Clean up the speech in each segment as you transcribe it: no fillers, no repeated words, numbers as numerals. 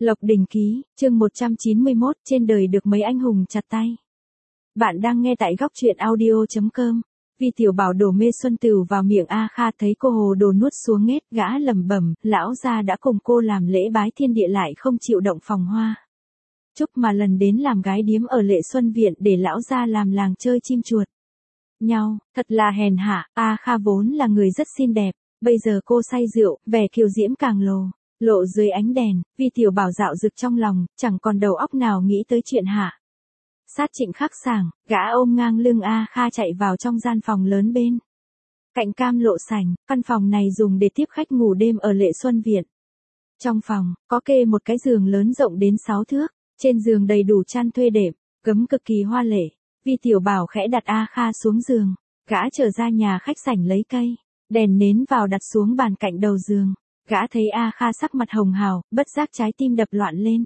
Lộc Đình Ký, chương 191, trên đời được mấy anh hùng chặt tay. Bạn đang nghe tại góc truyện audio.com. Vi Tiểu Bảo đổ mê xuân tửu vào miệng A Kha, thấy cô hồ đồ nuốt xuống nghét, gã lẩm bẩm, lão gia đã cùng cô làm lễ bái thiên địa lại không chịu động phòng hoa. Chúc mà lần đến làm gái điếm ở Lệ Xuân Viện để lão gia làm làng chơi chim chuột. Nhau, thật là hèn hạ. A Kha vốn là người rất xinh đẹp, bây giờ cô say rượu, vẻ kiều diễm càng lộ dưới ánh đèn. Vi Tiểu Bảo dạo dực trong lòng, chẳng còn đầu óc nào nghĩ tới chuyện hạ. Sát Trịnh Khắc Sảng, gã ôm ngang lưng A Kha chạy vào trong gian phòng lớn bên cạnh cam lộ sảnh. Căn phòng này dùng để tiếp khách ngủ đêm ở Lệ Xuân Viện. Trong phòng, có kê một cái giường lớn rộng đến 6 thước, trên giường đầy đủ chăn thuê đệm, gấm cực kỳ hoa lệ. Vi Tiểu Bảo khẽ đặt A Kha xuống giường, gã trở ra nhà khách sảnh lấy cây, đèn nến vào đặt xuống bàn cạnh đầu giường. Gã thấy A Kha sắc mặt hồng hào, bất giác trái tim đập loạn lên.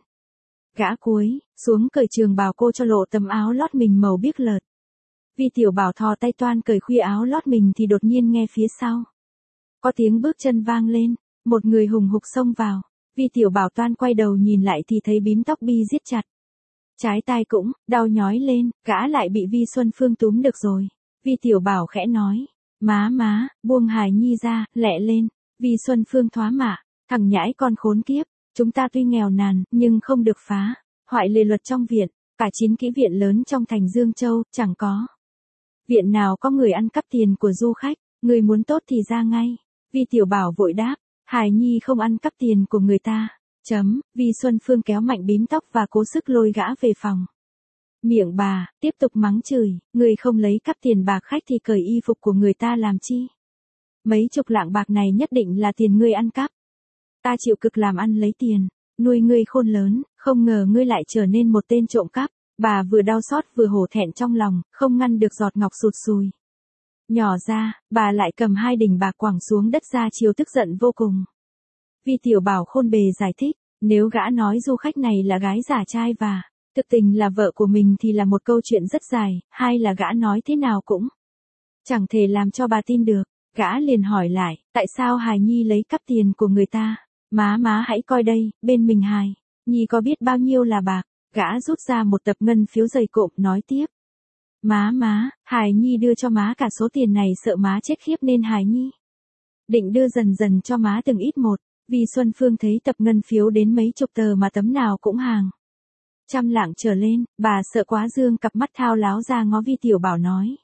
Gã cúi xuống cởi trường bào cô cho lộ tấm áo lót mình màu biếc lợt. Vi Tiểu Bảo thò tay toan cởi khuy áo lót mình thì đột nhiên nghe phía sau có tiếng bước chân vang lên, một người hùng hục xông vào. Vi Tiểu Bảo toan quay đầu nhìn lại thì thấy bím tóc Bi giết chặt. Trái tai cũng đau nhói lên, gã lại bị Vi Xuân Phương túm được rồi. Vi Tiểu Bảo khẽ nói, má, buông Hải Nhi ra, lẹ lên. Vi Xuân Phương thoá mạ, thằng nhãi con khốn kiếp, chúng ta tuy nghèo nàn, nhưng không được phá hoại lề luật trong viện. Cả 9 kỹ viện lớn trong thành Dương Châu, chẳng có viện nào có người ăn cắp tiền của du khách, người muốn tốt thì ra ngay. Vi Tiểu Bảo vội đáp, Hải Nhi không ăn cắp tiền của người ta. Vi Xuân Phương kéo mạnh bím tóc và cố sức lôi gã về phòng. Miệng bà tiếp tục mắng chửi, người không lấy cắp tiền bạc khách thì cởi y phục của người ta làm chi? Mấy chục lạng bạc này nhất định là tiền ngươi ăn cắp. Ta chịu cực làm ăn lấy tiền, nuôi ngươi khôn lớn, không ngờ ngươi lại trở nên một tên trộm cắp. Bà vừa đau xót vừa hổ thẹn trong lòng, không ngăn được giọt ngọc sụt sùi nhỏ ra. Bà lại cầm 2 đỉnh bạc quẳng xuống đất ra chiều, tức giận vô cùng. Vi Tiểu Bảo khôn bề giải thích, nếu gã nói du khách này là gái giả trai và thực tình là vợ của mình thì là một câu chuyện rất dài, hay là gã nói thế nào cũng chẳng thể làm cho bà tin được. Gã liền hỏi lại, tại sao Hải Nhi lấy cắp tiền của người ta? Má hãy coi đây, bên mình Hải Nhi có biết bao nhiêu là bạc. Gã rút ra một tập ngân phiếu dày cộm nói tiếp. Má, Hải Nhi đưa cho má cả số tiền này, sợ má chết khiếp nên Hải Nhi định đưa dần dần cho má từng ít một. Vi Xuân Phương thấy tập ngân phiếu đến mấy chục tờ mà tấm nào cũng hàng 100 lạng trở lên, bà sợ quá dương cặp mắt thao láo ra ngó Vi Tiểu Bảo nói.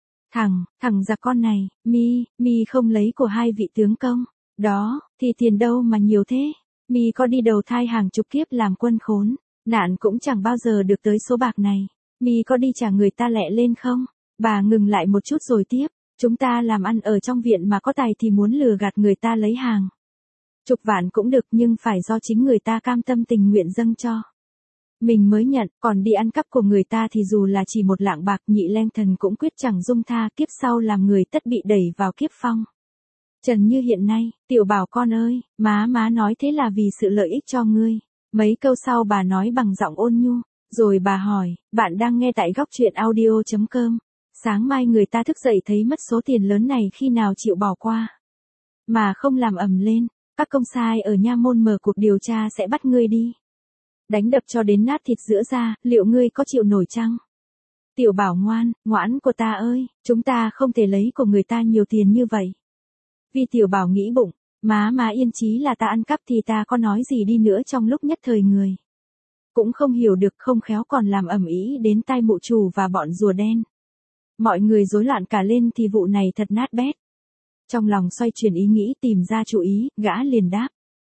Thằng giặc con này, mi không lấy của 2 vị tướng công, đó, thì tiền đâu mà nhiều thế, mi có đi đầu thai hàng chục kiếp làm quân khốn, nạn cũng chẳng bao giờ được tới số bạc này, mi có đi trả người ta lẹ lên không? Bà ngừng lại một chút rồi tiếp, chúng ta làm ăn ở trong viện mà có tài thì muốn lừa gạt người ta lấy hàng chục vạn cũng được, nhưng phải do chính người ta cam tâm tình nguyện dâng cho mình mới nhận, còn đi ăn cắp của người ta thì dù là chỉ 1 lạng bạc, Nhị Leng Thần cũng quyết chẳng dung tha, kiếp sau làm người tất bị đẩy vào kiếp phong trần như hiện nay. Tiểu Bảo con ơi, má nói thế là vì sự lợi ích cho ngươi. Mấy câu sau bà nói bằng giọng ôn nhu, rồi bà hỏi, bạn đang nghe tại góc truyện audio.com. Sáng mai người ta thức dậy thấy mất số tiền lớn này, khi nào chịu bỏ qua mà không làm ầm lên, các công sai ở nha môn mở cuộc điều tra sẽ bắt ngươi đi đánh đập cho đến nát thịt giữa ra, liệu ngươi có chịu nổi chăng? Tiểu Bảo ngoãn của ta ơi, chúng ta không thể lấy của người ta nhiều tiền như vậy. Vi Tiểu Bảo nghĩ bụng, má yên chí là ta ăn cắp thì ta có nói gì đi nữa trong lúc nhất thời người cũng không hiểu được, không khéo còn làm ầm ĩ đến tai mụ chủ và bọn rùa đen. Mọi người rối loạn cả lên thì vụ này thật nát bét. Trong lòng xoay chuyển ý nghĩ tìm ra chủ ý, gã liền đáp.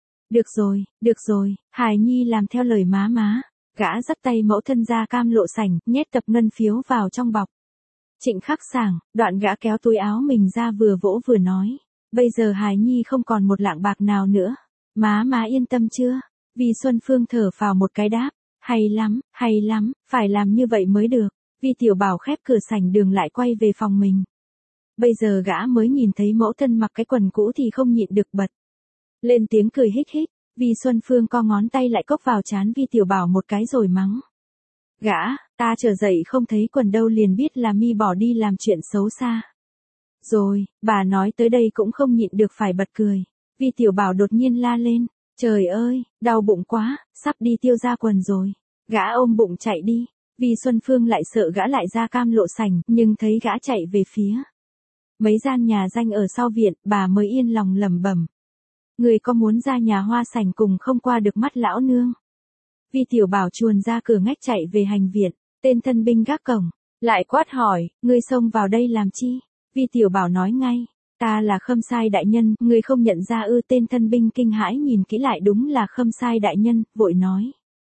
Được rồi, Hải Nhi làm theo lời má. Gã dắt tay mẫu thân ra cam lộ sảnh, nhét tập ngân phiếu vào trong bọc Trịnh Khắc Sảng. Đoạn gã kéo túi áo mình ra vừa vỗ vừa nói, bây giờ Hải Nhi không còn 1 lạng bạc nào nữa. Má yên tâm chưa? Vi Xuân Phương thở phào một cái đáp, hay lắm, phải làm như vậy mới được. Vi Tiểu Bảo khép cửa sảnh đường lại quay về phòng mình. Bây giờ gã mới nhìn thấy mẫu thân mặc cái quần cũ thì không nhịn được bật lên tiếng cười hích. Vi Xuân Phương co ngón tay lại cốc vào trán Vi Tiểu Bảo một cái rồi mắng. Gã, ta trở dậy không thấy quần đâu, liền biết là mi bỏ đi làm chuyện xấu xa rồi. Bà nói tới đây cũng không nhịn được phải bật cười. Vi Tiểu Bảo đột nhiên la lên, Trời ơi, đau bụng quá, sắp đi tiêu ra quần rồi. Gã ôm bụng chạy đi. Vi Xuân Phương lại sợ gã lại ra cam lộ sảnh, nhưng thấy gã chạy về phía mấy gian nhà danh ở sau viện, bà mới yên lòng lẩm bẩm. Người có muốn ra nhà hoa sảnh cùng không qua được mắt lão nương. Vi Tiểu Bảo chuồn ra cửa ngách chạy về hành viện, tên thân binh gác cổng, lại quát hỏi, ngươi xông vào đây làm chi? Vi Tiểu Bảo nói ngay, ta là Khâm Sai đại nhân, ngươi không nhận ra ư? Tên thân binh kinh hãi nhìn kỹ lại đúng là Khâm Sai đại nhân, vội nói.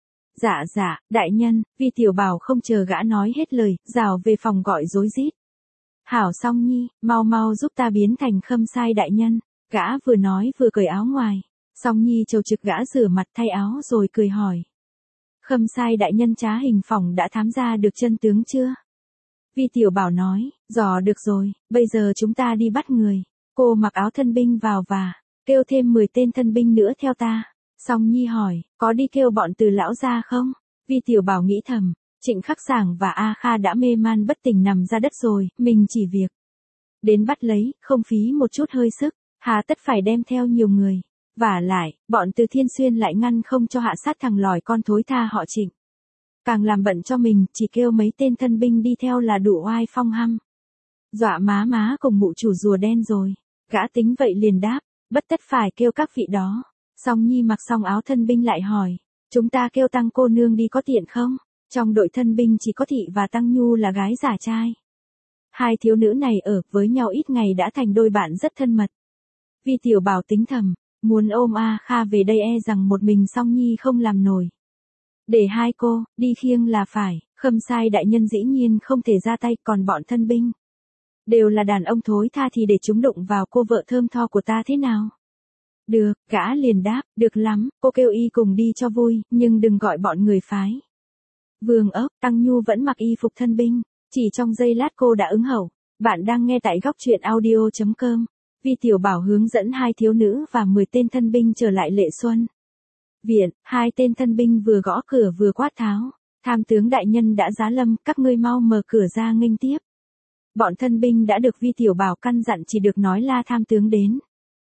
Dạ, đại nhân. Vi Tiểu Bảo không chờ gã nói hết lời, rào về phòng gọi rối rít. Hảo Song Nhi, mau giúp ta biến thành Khâm Sai đại nhân. Gã vừa nói vừa cởi áo ngoài. Song Nhi chầu trực gã rửa mặt thay áo rồi cười hỏi. Khâm Sai đại nhân trá hình phỏng đã thám ra được chân tướng chưa? Vi Tiểu Bảo nói, dò được rồi, bây giờ chúng ta đi bắt người. Cô mặc áo thân binh vào và kêu thêm 10 tên thân binh nữa theo ta. Song Nhi hỏi, có đi kêu bọn Từ lão ra không? Vi Tiểu Bảo nghĩ thầm, Trịnh Khắc Sảng và A Kha đã mê man bất tỉnh nằm ra đất rồi, mình chỉ việc đến bắt lấy, không phí một chút hơi sức, hà tất phải đem theo nhiều người. Vả lại, bọn Từ Thiên Xuyên lại ngăn không cho hạ sát thằng lòi con thối tha họ Trịnh. Càng làm bận cho mình, chỉ kêu mấy tên thân binh đi theo là đủ oai phong hăm. Dọa má cùng mụ chủ rùa đen rồi. Gã tính vậy liền đáp, bất tất phải kêu các vị đó. Song Nhi mặc xong áo thân binh lại hỏi, chúng ta kêu Tăng cô nương đi có tiện không? Trong đội thân binh chỉ có Thị và Tăng Nhu là gái giả trai. Hai thiếu nữ này ở với nhau ít ngày đã thành đôi bạn rất thân mật. Vi Tiểu Bảo tính thầm, muốn ôm A Kha về đây e rằng một mình Song Nhi không làm nổi. Để hai cô, đi khiêng là phải, Khâm Sai đại nhân dĩ nhiên không thể ra tay, còn bọn thân binh đều là đàn ông thối tha thì để chúng đụng vào cô vợ thơm tho của ta thế nào? Được, gã liền đáp, được lắm, cô kêu y cùng đi cho vui, nhưng đừng gọi bọn người phái. Vương ốc, Tăng Nhu vẫn mặc y phục thân binh, chỉ trong giây lát cô đã ứng hầu. Bạn đang nghe tại góc truyện audio.com. Vi Tiểu Bảo hướng dẫn hai thiếu nữ và 10 tên thân binh trở lại Lệ Xuân viện. Hai tên thân binh vừa gõ cửa vừa quát tháo. Tham tướng đại nhân đã giá lâm, các ngươi mau mở cửa ra nghênh tiếp. Bọn thân binh đã được Vi Tiểu Bảo căn dặn chỉ được nói la tham tướng đến.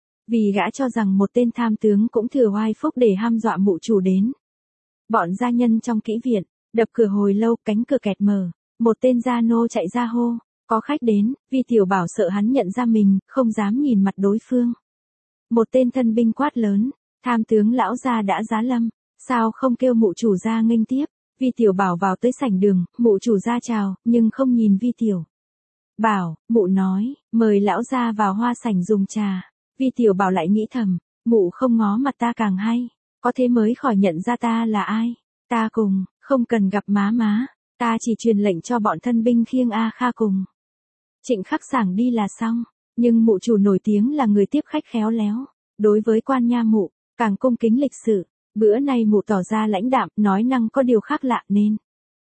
Vì gã cho rằng một tên tham tướng cũng thừa oai phúc để hăm dọa mụ chủ đến. Bọn gia nhân trong kỹ viện, đập cửa hồi lâu, cánh cửa kẹt mở. Một tên gia nô chạy ra hô, có khách đến. Vi Tiểu Bảo sợ hắn nhận ra mình, không dám nhìn mặt đối phương. Một tên thân binh quát lớn, tham tướng lão gia đã giá lâm, sao không kêu mụ chủ ra nghênh tiếp? Vi Tiểu Bảo vào tới sảnh đường, mụ chủ ra chào, nhưng không nhìn Vi Tiểu Bảo. Mụ nói, mời lão gia vào hoa sảnh dùng trà. Vi Tiểu Bảo lại nghĩ thầm, mụ không ngó mặt ta càng hay, có thế mới khỏi nhận ra ta là ai. Ta cùng, không cần gặp má, ta chỉ truyền lệnh cho bọn thân binh khiêng A Kha cùng Trịnh Khắc Sảng đi là xong. Nhưng mụ chủ nổi tiếng là người tiếp khách khéo léo, đối với quan nha mụ càng cung kính lịch sự. Bữa nay mụ tỏ ra lãnh đạm, nói năng có điều khác lạ nên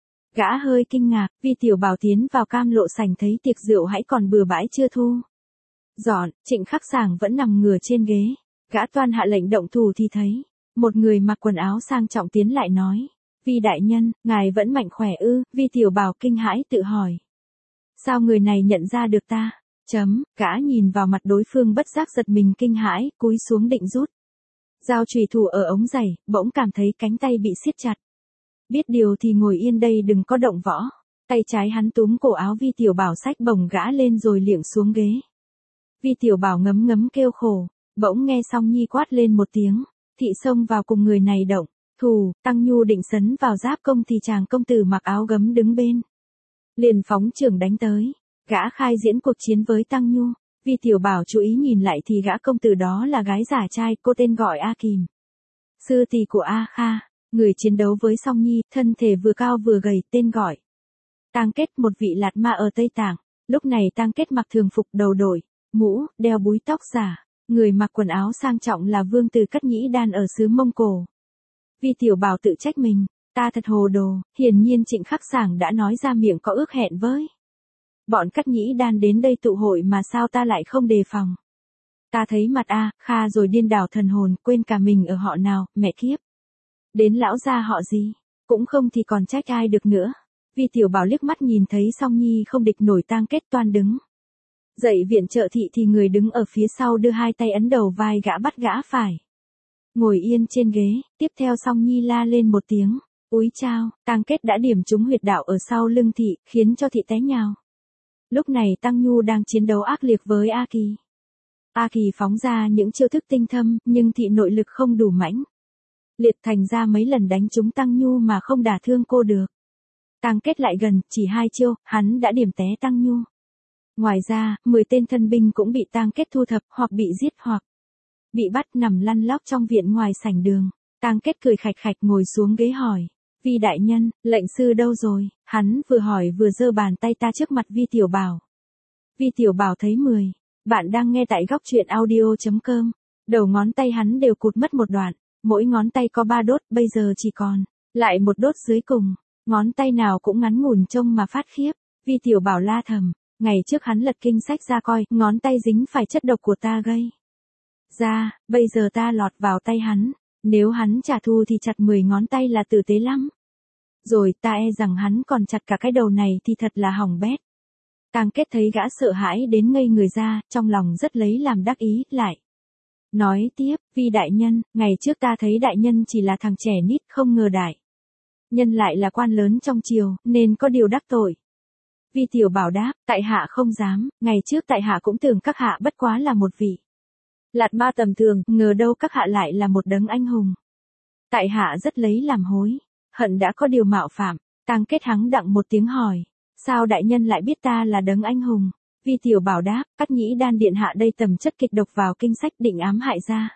gã hơi kinh ngạc. Vi Tiểu Bảo tiến vào cam lộ sảnh thấy tiệc rượu hãy còn bừa bãi chưa thu dọn. Trịnh Khắc Sảng vẫn nằm ngửa trên ghế. Gã toan hạ lệnh động thủ thì thấy một người mặc quần áo sang trọng tiến lại nói, Vi đại nhân, ngài vẫn mạnh khỏe ư? Vi Tiểu Bảo kinh hãi tự hỏi, sao người này nhận ra được ta? Gã nhìn vào mặt đối phương bất giác giật mình kinh hãi, cúi xuống định rút dao chùy thủ ở ống giày, bỗng cảm thấy cánh tay bị siết chặt. Biết điều thì ngồi yên đây đừng có động võ. Tay trái hắn túm cổ áo Vi Tiểu Bảo xách bổng gã lên rồi liệng xuống ghế. Vi Tiểu Bảo ngấm kêu khổ, bỗng nghe Song Nhi quát lên một tiếng, Thị xông vào cùng người này động thủ. Tăng Nhu định sấn vào giáp công thì chàng công tử mặc áo gấm đứng bên, liền phóng chưởng đánh tới. Gã khai diễn cuộc chiến với Tăng Nhu. Vi Tiểu Bảo chú ý nhìn lại thì gã công tử đó là gái giả trai, cô tên gọi A Kìm, sư tỷ của A Kha. Người chiến đấu với Song Nhi, thân thể vừa cao vừa gầy, tên gọi Tang Kết, một vị lạt ma ở Tây Tạng. Lúc này Tang Kết mặc thường phục, đầu đội mũ, đeo búi tóc giả. Người mặc quần áo sang trọng là vương tử Cất Nhĩ Đan ở xứ Mông Cổ. Vi Tiểu Bảo tự trách mình, ta thật hồ đồ, hiển nhiên Trịnh Khắc Sảng đã nói ra miệng có ước hẹn với bọn Cất Nhĩ Đan đến đây tụ hội mà sao ta lại không đề phòng. Ta thấy mặt A Kha rồi điên đảo thần hồn, quên cả mình ở họ nào, mẹ kiếp. Đến lão gia họ gì, cũng không thì còn trách ai được nữa. Vi Tiểu Bảo liếc mắt nhìn thấy Song Nhi không địch nổi Tang Kết toan đứng dậy viện trợ Thị thì người đứng ở phía sau đưa hai tay ấn đầu vai gã bắt gã phải ngồi yên trên ghế, tiếp theo Song Nhi la lên một tiếng, úi chao, Tang Kết đã điểm trúng huyệt đạo ở sau lưng thị, khiến cho thị té nhào. Lúc này Tăng Nhu đang chiến đấu ác liệt với A Kỳ. A Kỳ phóng ra những chiêu thức tinh thâm, nhưng thị nội lực không đủ mãnh liệt, thành ra mấy lần đánh trúng Tăng Nhu mà không đả thương cô được. Tang Kết lại gần, chỉ 2 chiêu, hắn đã điểm té Tăng Nhu. Ngoài ra, 10 tên thân binh cũng bị Tang Kết thu thập, hoặc bị giết hoặc bị bắt nằm lăn lóc trong viện ngoài sảnh đường. Tang Kết cười khạch khạch ngồi xuống ghế hỏi, Vi đại nhân, lệnh sư đâu rồi? Hắn vừa hỏi vừa giơ bàn tay ta trước mặt Vi Tiểu Bảo. Vi Tiểu Bảo thấy 10. Bạn đang nghe tại góc truyện audio.com. Đầu ngón tay hắn đều cụt mất một đoạn, mỗi ngón tay có 3 đốt, bây giờ chỉ còn lại một đốt dưới cùng. Ngón tay nào cũng ngắn ngủn trông mà phát khiếp. Vi Tiểu Bảo la thầm, ngày trước hắn lật kinh sách ra coi, ngón tay dính phải chất độc của ta gây ra, bây giờ ta lọt vào tay hắn. Nếu hắn trả thù thì chặt 10 ngón tay là tử tế lắm. Rồi ta e rằng hắn còn chặt cả cái đầu này thì thật là hỏng bét. Tang Kết thấy gã sợ hãi đến ngây người ra, trong lòng rất lấy làm đắc ý, lại nói tiếp, Vi đại nhân, ngày trước ta thấy đại nhân chỉ là thằng trẻ nít, không ngờ đại nhân lại là quan lớn trong triều, nên có điều đắc tội. Vi Tiểu Bảo đáp, tại hạ không dám, ngày trước tại hạ cũng tưởng các hạ bất quá là một vị lạt ma tầm thường, ngờ đâu các hạ lại là một đấng anh hùng. Tại hạ rất lấy làm hối hận đã có điều mạo phạm. Tang Kết hắng đặng một tiếng hỏi, sao đại nhân lại biết ta là đấng anh hùng? Vi Tiểu Bảo đáp, Cát Nhĩ Đan điện hạ đây tầm chất kịch độc vào kinh sách định ám hại gia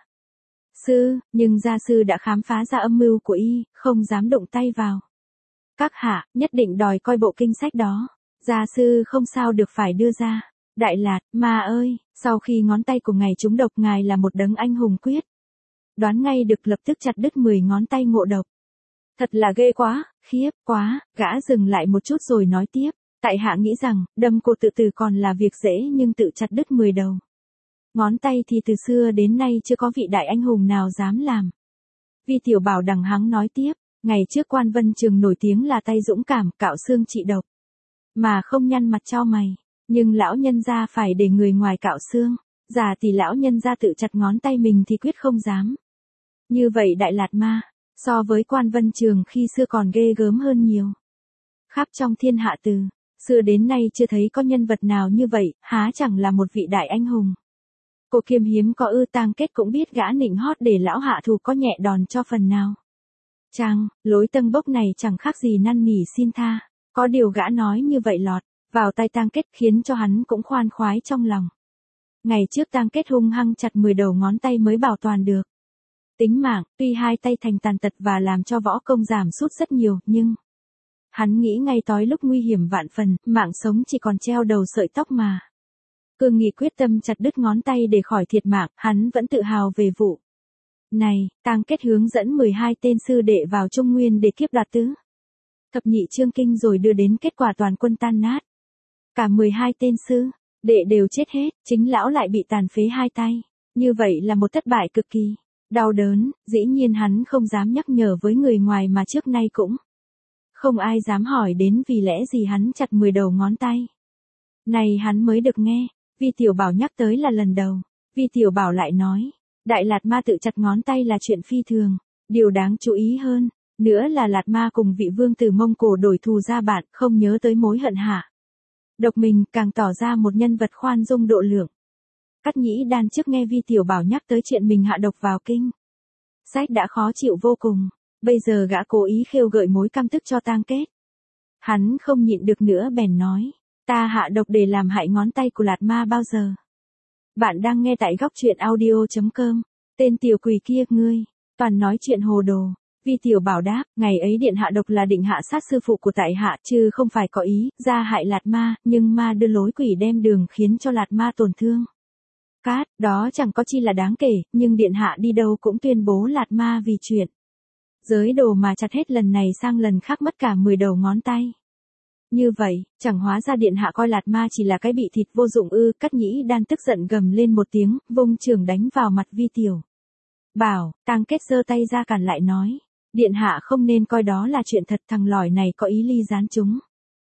sư, nhưng gia sư đã khám phá ra âm mưu của y, không dám động tay vào. Các hạ nhất định đòi coi bộ kinh sách đó, gia sư không sao được phải đưa ra. Đại Lạt Ma ơi, sau khi ngón tay của ngài trúng độc, ngài là một đấng anh hùng quyết đoán ngay được, lập tức chặt đứt 10 ngón tay ngộ độc. Thật là ghê quá, khiếp quá. Gã dừng lại một chút rồi nói tiếp, tại hạ nghĩ rằng đâm cô tự tử còn là việc dễ, nhưng tự chặt đứt 10 đầu ngón tay thì từ xưa đến nay chưa có vị đại anh hùng nào dám làm. Vi Tiểu Bảo đằng hắng nói tiếp, ngày trước Quan Vân Trường nổi tiếng là tay dũng cảm, cạo xương trị độc mà không nhăn mặt chau mày. Nhưng lão nhân gia phải để người ngoài cạo xương, già thì lão nhân gia tự chặt ngón tay mình thì quyết không dám. Như vậy Đại Lạt Ma, so với Quan Vân Trường khi xưa còn ghê gớm hơn nhiều. Khắp trong thiên hạ từ xưa đến nay chưa thấy có nhân vật nào như vậy, há chẳng là một vị đại anh hùng. Cô kiêm hiếm có ư? Tang Kết cũng biết gã nịnh hót để lão hạ thù có nhẹ đòn cho phần nào. Chàng, lối tâng bốc này chẳng khác gì năn nỉ xin tha. Có điều gã nói như vậy lọt vào tay Tang Kết khiến cho hắn cũng khoan khoái trong lòng. Ngày trước Tang Kết hung hăng chặt 10 đầu ngón tay mới bảo toàn được tính mạng, tuy hai tay thành tàn tật và làm cho võ công giảm sút rất nhiều, nhưng hắn nghĩ ngay tối lúc nguy hiểm vạn phần, mạng sống chỉ còn treo đầu sợi tóc mà. Cương Nghị quyết tâm chặt đứt ngón tay để khỏi thiệt mạng, hắn vẫn tự hào về vụ này. Tang Kết hướng dẫn 12 tên sư đệ vào Trung Nguyên để kiếp đoạt tứ thập nhị chương kinh, rồi đưa đến kết quả toàn quân tan nát. Cả 12 tên sư đệ đều chết hết, chính lão lại bị tàn phế 2 tay. Như vậy là một thất bại cực kỳ đau đớn. Dĩ nhiên hắn không dám nhắc nhở với người ngoài, mà trước nay cũng không ai dám hỏi đến vì lẽ gì hắn chặt 10 đầu ngón tay. Này hắn mới được nghe, Vi Tiểu Bảo nhắc tới là lần đầu. Vi Tiểu Bảo lại nói, Đại Lạt Ma tự chặt ngón tay là chuyện phi thường. Điều đáng chú ý hơn nữa là Lạt Ma cùng vị vương tử Mông Cổ đổi thù ra bạn, không nhớ tới mối hận hạ độc mình, càng tỏ ra một nhân vật khoan dung độ lượng. Cát Nhĩ Đan trước nghe Vi Tiểu Bảo nhắc tới chuyện mình hạ độc vào kinh sách đã khó chịu vô cùng, bây giờ gã cố ý khêu gợi mối căm tức cho Tang Kết. Hắn không nhịn được nữa bèn nói, ta hạ độc để làm hại ngón tay của Lạt Ma bao giờ? Bạn đang nghe tại góc truyện audio.com. Tên tiểu quỷ kia, ngươi toàn nói chuyện hồ đồ. Vi Tiểu Bảo đáp, ngày ấy điện hạ độc là định hạ sát sư phụ của tại hạ, chứ không phải có ý ra hại Lạt Ma, nhưng ma đưa lối quỷ đem đường khiến cho Lạt Ma tổn thương. Cát, đó chẳng có chi là đáng kể, nhưng điện hạ đi đâu cũng tuyên bố Lạt Ma vì chuyện giới đồ mà chặt hết lần này sang lần khác mất cả 10 đầu ngón tay. Như vậy, chẳng hóa ra điện hạ coi Lạt Ma chỉ là cái bị thịt vô dụng ư? Cát Nhĩ Đan tức giận gầm lên một tiếng, vung chưởng đánh vào mặt Vi Tiểu Bảo. Tang Kết giơ tay ra cản lại nói, điện hạ không nên coi đó là chuyện thật, thằng lỏi này có ý ly gián chúng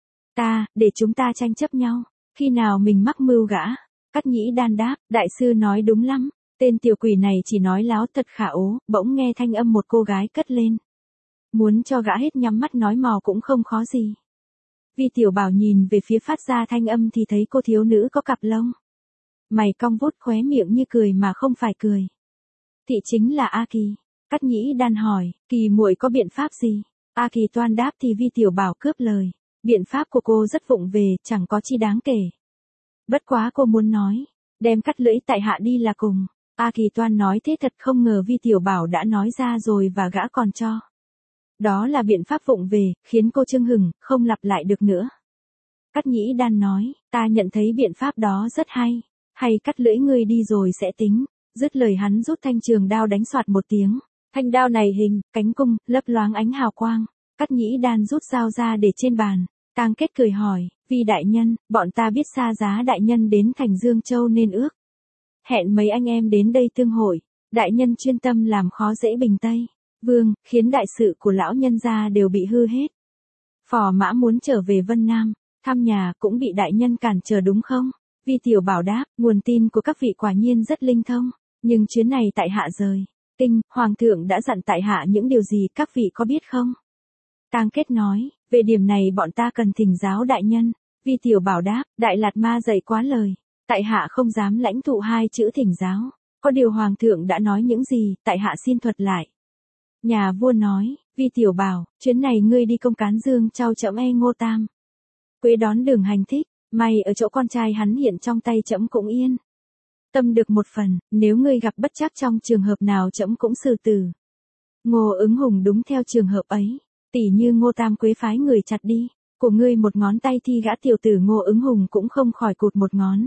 ta, để chúng ta tranh chấp nhau, khi nào mình mắc mưu gã. Cát Nhĩ Đan đáp, đại sư nói đúng lắm, Tên tiểu quỷ này chỉ nói láo thật khả ố, bỗng nghe thanh âm một cô gái cất lên. Muốn cho gã hết nhắm mắt nói mò cũng không khó gì. Vi Tiểu Bảo nhìn về phía phát ra thanh âm thì thấy cô thiếu nữ có cặp lông. Mày cong vút khóe miệng như cười mà không phải cười. Thị chính là A Kỳ. Cát Nhĩ Đan hỏi, Kỳ muội có biện pháp gì? A Kỳ toan đáp thì Vi Tiểu Bảo cướp lời. Biện pháp của cô rất vụng về, chẳng có chi đáng kể. Bất quá cô muốn nói, đem cắt lưỡi tại hạ đi là cùng. A Kỳ toan nói thế thật không ngờ Vi Tiểu Bảo đã nói ra rồi và gã còn cho. Đó là biện pháp vụng về, khiến cô chưng hừng, không lặp lại được nữa. Cát Nhĩ Đan nói, ta nhận thấy biện pháp đó rất hay. Hay cắt lưỡi ngươi đi rồi sẽ tính. Dứt lời hắn rút thanh trường đao đánh soạt một tiếng. Thanh đao này hình, cánh cung, lấp loáng ánh hào quang. Cát Nhĩ Đan rút dao ra để trên bàn. Tang Kết cười hỏi, Vi đại nhân, bọn ta biết xa giá đại nhân đến thành Dương Châu nên ước. Hẹn mấy anh em đến đây tương hội. Đại nhân chuyên tâm làm khó dễ Bình Tây. Vương, khiến đại sự của lão nhân gia đều bị hư hết. Phò mã muốn trở về Vân Nam, thăm nhà cũng bị đại nhân cản trở đúng không? Vi Tiểu Bảo đáp, nguồn tin của các vị quả nhiên rất linh thông, nhưng chuyến này tại hạ rời. Kinh, Hoàng thượng đã dặn tại hạ những điều gì các vị có biết không? Tang Kết nói, về điểm này bọn ta cần thỉnh giáo đại nhân. Vi Tiểu Bảo đáp, Đại Lạt Ma dạy quá lời. Tại hạ không dám lãnh thụ hai chữ thỉnh giáo. Có điều Hoàng thượng đã nói những gì, tại hạ xin thuật lại. Nhà vua nói, Vi Tiểu Bảo, chuyến này ngươi đi công cán Dương Châu trẫm Ngô Tam. Quế đón đường hành thích, may ở chỗ con trai hắn hiện trong tay trẫm cũng yên. Tâm được một phần, nếu ngươi gặp bất trắc trong trường hợp nào trẫm cũng xử tử. Ngô Ứng Hùng đúng theo trường hợp ấy, tỉ như Ngô Tam Quế phái người chặt đi, của ngươi một ngón tay thì gã tiểu tử Ngô Ứng Hùng cũng không khỏi cụt một ngón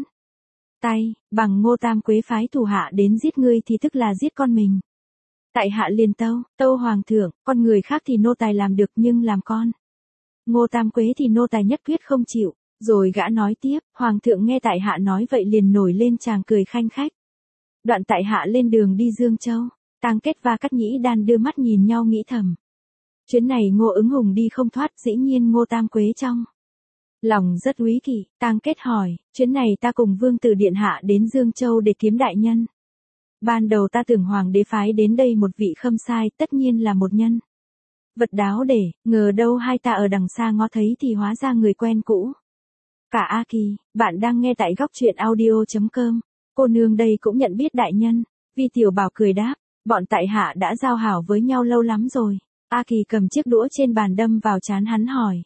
tay, bằng Ngô Tam Quế phái thủ hạ đến giết ngươi thì tức là giết con mình. Tại hạ liền tâu Hoàng thượng, con người khác thì nô tài làm được nhưng làm con Ngô Tam Quế thì nô tài nhất quyết không chịu. Rồi gã nói tiếp, Hoàng thượng nghe tại hạ nói vậy liền nổi lên chàng cười khanh khách. Đoạn tại hạ lên đường đi Dương Châu. Tang Kết và Cát Nhĩ Đan đưa mắt nhìn nhau nghĩ thầm. Chuyến này Ngô Ứng Hùng đi không thoát, dĩ nhiên Ngô Tam Quế trong lòng rất úy kỵ. Tang Kết hỏi, chuyến này ta cùng Vương tử điện hạ đến Dương Châu để kiếm đại nhân. Ban đầu ta tưởng Hoàng đế phái đến đây một vị khâm sai, tất nhiên là một nhân vật đáo để, ngờ đâu hai ta ở đằng xa ngó thấy thì hóa ra người quen cũ. Cả A Kỳ, bạn đang nghe tại góc truyện audio.com. Cô nương đây cũng nhận biết đại nhân. Vi Tiểu Bảo cười đáp, bọn tại hạ đã giao hảo với nhau lâu lắm rồi. A Kỳ cầm chiếc đũa trên bàn đâm vào trán hắn hỏi.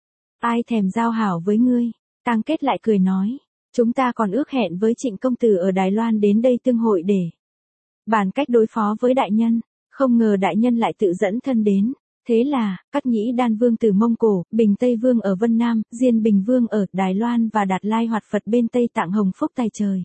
Ai thèm giao hảo với ngươi? Tang Kết lại cười nói, chúng ta còn ước hẹn với Trịnh công tử ở Đài Loan đến đây tương hội để bàn cách đối phó với đại nhân. Không ngờ đại nhân lại tự dẫn thân đến. Thế là, Cát Nhĩ Đan Vương từ Mông Cổ, Bình Tây Vương ở Vân Nam, Diên Bình Vương ở Đài Loan và Đạt Lai Hoạt Phật bên Tây Tạng Hồng Phúc tài trời.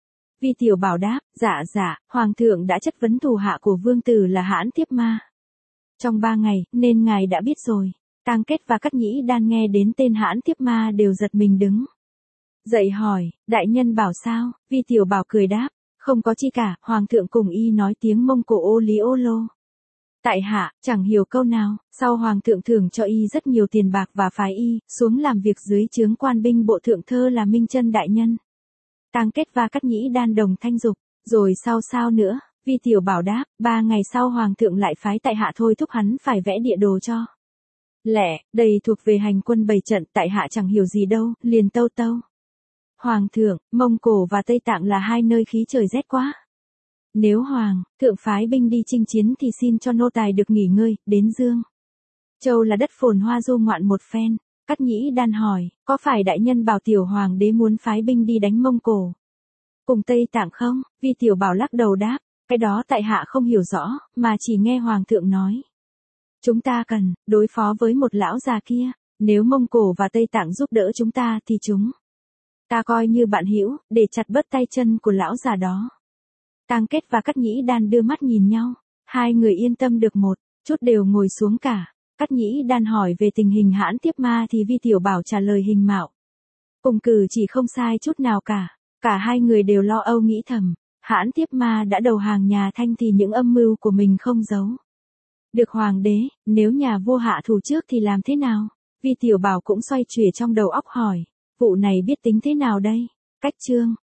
Vi Tiểu Bảo đáp, dạ, Hoàng thượng đã chất vấn thủ hạ của Vương tử là Hãn Tiếp Ma. Trong 3 ngày, nên ngài đã biết rồi. Tang Kết và Cát Nhĩ Đan nghe đến tên Hãn Tiếp Ma đều giật mình đứng dậy hỏi, đại nhân bảo sao? Vi Tiểu Bảo cười đáp, không có chi cả, Hoàng thượng cùng y nói tiếng Mông Cổ ô lý ô lô. Tại hạ, chẳng hiểu câu nào, sau Hoàng thượng thưởng cho y rất nhiều tiền bạc và phái y, xuống làm việc dưới trướng quan binh bộ thượng thơ là Minh Chân đại nhân. Tang Kết và Cát Nhĩ Đan đồng thanh dục, rồi sao nữa, Vi Tiểu Bảo đáp, 3 ngày sau Hoàng thượng lại phái tại hạ thôi thúc hắn phải vẽ địa đồ cho. Lẽ, đây thuộc về hành quân bày trận, tại hạ chẳng hiểu gì đâu, liền tâu. Hoàng thượng, Mông Cổ và Tây Tạng là hai nơi khí trời rét quá. Nếu Hoàng thượng phái binh đi chinh chiến thì xin cho nô tài được nghỉ ngơi, đến Dương Châu là đất phồn hoa du ngoạn một phen. Cát Nhĩ Đan hỏi, có phải đại nhân bảo tiểu hoàng đế muốn phái binh đi đánh Mông Cổ cùng Tây Tạng không? Vi Tiểu Bảo lắc đầu đáp, cái đó tại hạ không hiểu rõ, mà chỉ nghe Hoàng thượng nói. Chúng ta cần đối phó với một lão già kia, nếu Mông Cổ và Tây Tạng giúp đỡ chúng ta thì chúng ta coi như bạn hữu, để chặt bớt tay chân của lão già đó. Tang Kết và Cát Nhĩ Đan đưa mắt nhìn nhau, hai người yên tâm được một chút đều ngồi xuống cả. Cát Nhĩ Đan hỏi về tình hình Hãn Tiếp Ma thì Vi Tiểu Bảo trả lời hình mạo cùng cử chỉ không sai chút nào cả. Cả hai người đều lo âu nghĩ thầm, Hãn Tiếp Ma đã đầu hàng nhà Thanh thì những âm mưu của mình không giấu được hoàng đế, nếu nhà vua hạ thủ trước thì làm thế nào? Vi Tiểu Bảo cũng xoay chuyển trong đầu óc hỏi, vụ này biết tính thế nào đây? Cách chương